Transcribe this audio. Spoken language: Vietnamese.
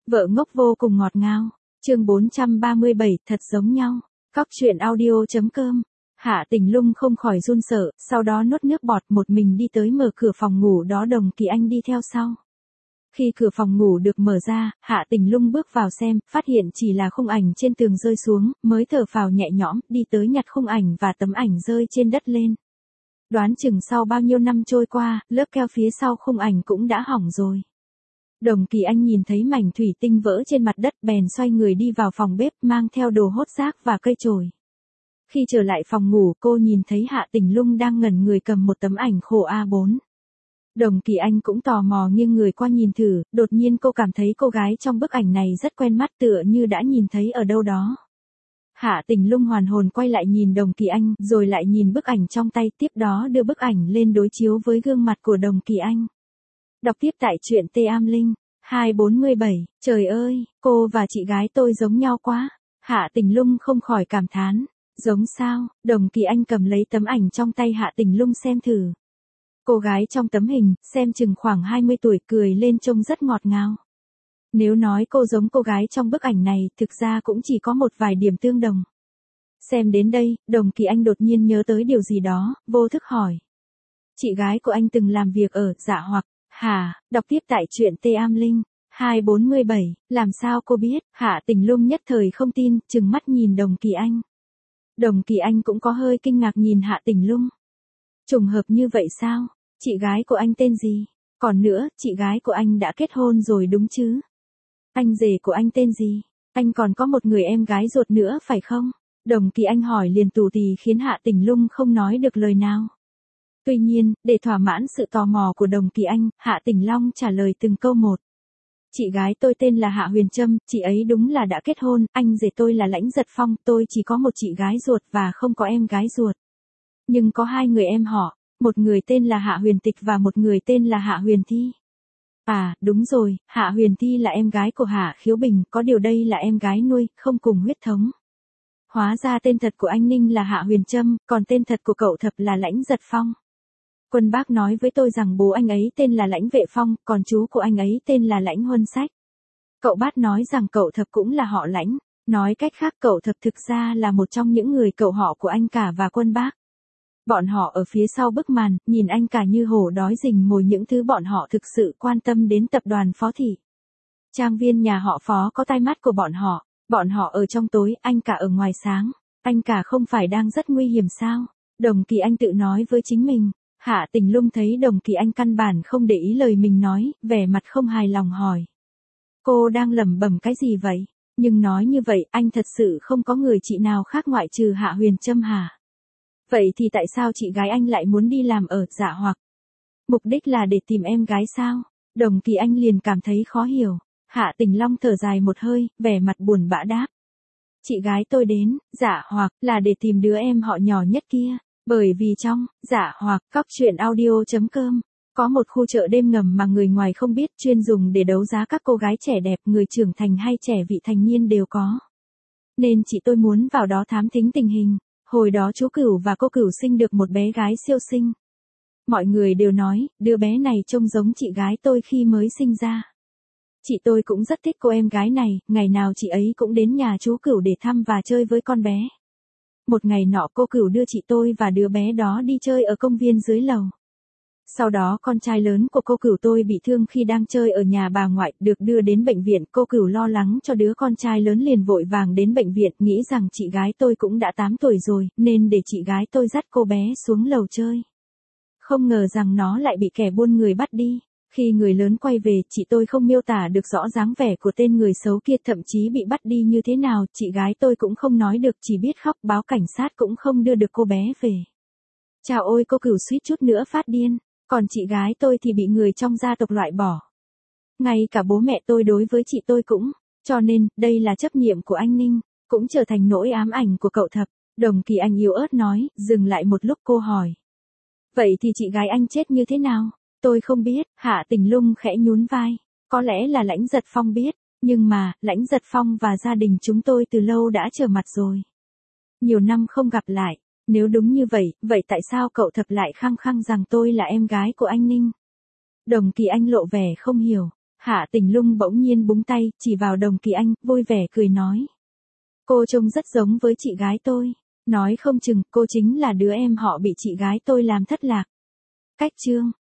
Vợ ngốc vô cùng ngọt ngào. Chương 437, thật giống nhau. Cóc truyện audio.com. Hạ Tình Lung không khỏi run sợ, sau đó nuốt nước bọt một mình đi tới mở cửa phòng ngủ đó, Đồng Kỳ Anh đi theo sau. Khi cửa phòng ngủ được mở ra, Hạ Tình Lung bước vào xem, phát hiện chỉ là khung ảnh trên tường rơi xuống, mới thở phào nhẹ nhõm, đi tới nhặt khung ảnh và tấm ảnh rơi trên đất lên. Đoán chừng sau bao nhiêu năm trôi qua, lớp keo phía sau khung ảnh cũng đã hỏng rồi. Đồng Kỳ Anh nhìn thấy mảnh thủy tinh vỡ trên mặt đất bèn xoay người đi vào phòng bếp mang theo đồ hốt rác và cây chổi. Khi trở lại phòng ngủ cô nhìn thấy Hạ Tình Lung đang ngẩn người cầm một tấm ảnh khổ A4. Đồng Kỳ Anh cũng tò mò nghiêng người qua nhìn thử, đột nhiên cô cảm thấy cô gái trong bức ảnh này rất quen mắt, tựa như đã nhìn thấy ở đâu đó. Hạ Tình Lung hoàn hồn quay lại nhìn Đồng Kỳ Anh, rồi lại nhìn bức ảnh trong tay, tiếp đó đưa bức ảnh lên đối chiếu với gương mặt của Đồng Kỳ Anh. Đọc tiếp tại truyện Tê Am Linh. 247, trời ơi, cô và chị gái tôi giống nhau quá. Hạ Tình Lung không khỏi cảm thán. Giống sao? Đồng Kỳ Anh cầm lấy tấm ảnh trong tay Hạ Tình Lung xem thử. Cô gái trong tấm hình, xem chừng khoảng 20 tuổi, cười lên trông rất ngọt ngào. Nếu nói cô giống cô gái trong bức ảnh này, thực ra cũng chỉ có một vài điểm tương đồng. Xem đến đây, Đồng Kỳ Anh đột nhiên nhớ tới điều gì đó, vô thức hỏi. Chị gái của anh từng làm việc ở Dạ Hoặc, hả? Đọc tiếp tại truyện Tê Am Linh. 247, làm sao cô biết? Hạ Tình Lung nhất thời không tin, trừng mắt nhìn Đồng Kỳ Anh. Đồng Kỳ Anh cũng có hơi kinh ngạc nhìn Hạ Tình Lung. Trùng hợp như vậy sao? Chị gái của anh tên gì? Còn nữa, chị gái của anh đã kết hôn rồi đúng chứ? Anh rể của anh tên gì? Anh còn có một người em gái ruột nữa phải không? Đồng Kỳ Anh hỏi liền tù tì khiến Hạ Tình Lung không nói được lời nào. Tuy nhiên, để thỏa mãn sự tò mò của Đồng Kỳ Anh, Hạ Tình Long trả lời từng câu một. Chị gái tôi tên là Hạ Huyền Trâm, chị ấy đúng là đã kết hôn, anh rể tôi là Lãnh Giật Phong, tôi chỉ có một chị gái ruột và không có em gái ruột. Nhưng có hai người em họ, một người tên là Hạ Huyền Tịch và một người tên là Hạ Huyền Thi. À, đúng rồi, Hạ Huyền Thi là em gái của Hạ Khiếu Bình, có điều đây là em gái nuôi, không cùng huyết thống. Hóa ra tên thật của anh Ninh là Hạ Huyền Trâm, còn tên thật của cậu Thập là Lãnh Giật Phong. Quân bác nói với tôi rằng bố anh ấy tên là Lãnh Vệ Phong, còn chú của anh ấy tên là Lãnh Huân Sách. Cậu bác nói rằng cậu Thập cũng là họ Lãnh, nói cách khác cậu Thập thực ra là một trong những người cậu họ của anh cả và Quân bác. Bọn họ ở phía sau bức màn, nhìn anh cả như hổ đói rình mồi những thứ bọn họ thực sự quan tâm đến tập đoàn Phó Thị. Trang viên nhà họ Phó có tai mắt của bọn họ ở trong tối, anh cả ở ngoài sáng, anh cả không phải đang rất nguy hiểm sao? Đồng Kỳ Anh tự nói với chính mình. Hạ Tình Lung thấy Đồng Kỳ Anh căn bản không để ý lời mình nói, vẻ mặt không hài lòng hỏi. Cô đang lẩm bẩm cái gì vậy? Nhưng nói như vậy, anh thật sự không có người chị nào khác ngoại trừ Hạ Huyền Trâm hả? Vậy thì tại sao chị gái anh lại muốn đi làm ở Dạ Hoặc? Mục đích là để tìm em gái sao? Đồng Kỳ Anh liền cảm thấy khó hiểu. Hạ Tình Long thở dài một hơi, vẻ mặt buồn bã đáp. Chị gái tôi đến Dạ Hoặc là để tìm đứa em họ nhỏ nhất kia. Bởi vì trong Dạ Hoặc, Cóc truyện audio.com, có một khu chợ đêm ngầm mà người ngoài không biết, chuyên dùng để đấu giá các cô gái trẻ đẹp, người trưởng thành hay trẻ vị thành niên đều có. Nên chị tôi muốn vào đó thám thính tình hình. Hồi đó chú Cửu và cô Cửu sinh được một bé gái siêu xinh. Mọi người đều nói, đứa bé này trông giống chị gái tôi khi mới sinh ra. Chị tôi cũng rất thích cô em gái này, ngày nào chị ấy cũng đến nhà chú Cửu để thăm và chơi với con bé. Một ngày nọ cô Cửu đưa chị tôi và đứa bé đó đi chơi ở công viên dưới lầu. Sau đó con trai lớn của cô Cửu tôi bị thương khi đang chơi ở nhà bà ngoại, được đưa đến bệnh viện. Cô Cửu lo lắng cho đứa con trai lớn liền vội vàng đến bệnh viện, nghĩ rằng chị gái tôi cũng đã 8 tuổi rồi, nên để chị gái tôi dắt cô bé xuống lầu chơi. Không ngờ rằng nó lại bị kẻ buôn người bắt đi. Khi người lớn quay về, chị tôi không miêu tả được rõ dáng vẻ của tên người xấu kia, thậm chí bị bắt đi như thế nào, chị gái tôi cũng không nói được, chỉ biết khóc, báo cảnh sát cũng không đưa được cô bé về. Chào ôi, cô Cửu suýt chút nữa phát điên, còn chị gái tôi thì bị người trong gia tộc loại bỏ. Ngay cả bố mẹ tôi đối với chị tôi cũng, cho nên, đây là chấp niệm của anh Ninh, cũng trở thành nỗi ám ảnh của cậu Thập. Đồng Kỳ Anh yếu ớt nói, dừng lại một lúc cô hỏi. Vậy thì chị gái anh chết như thế nào? Tôi không biết. Hạ Tình Lung khẽ nhún vai. Có lẽ là Lãnh Giật Phong biết, nhưng mà, Lãnh Giật Phong và gia đình chúng tôi từ lâu đã trở mặt rồi. Nhiều năm không gặp lại, nếu đúng như vậy, vậy tại sao cậu Thập lại khăng khăng rằng tôi là em gái của anh Ninh? Đồng Kỳ Anh lộ vẻ không hiểu. Hạ Tình Lung bỗng nhiên búng tay, chỉ vào Đồng Kỳ Anh, vui vẻ cười nói. Cô trông rất giống với chị gái tôi. Nói không chừng, cô chính là đứa em họ bị chị gái tôi làm thất lạc. Cách chương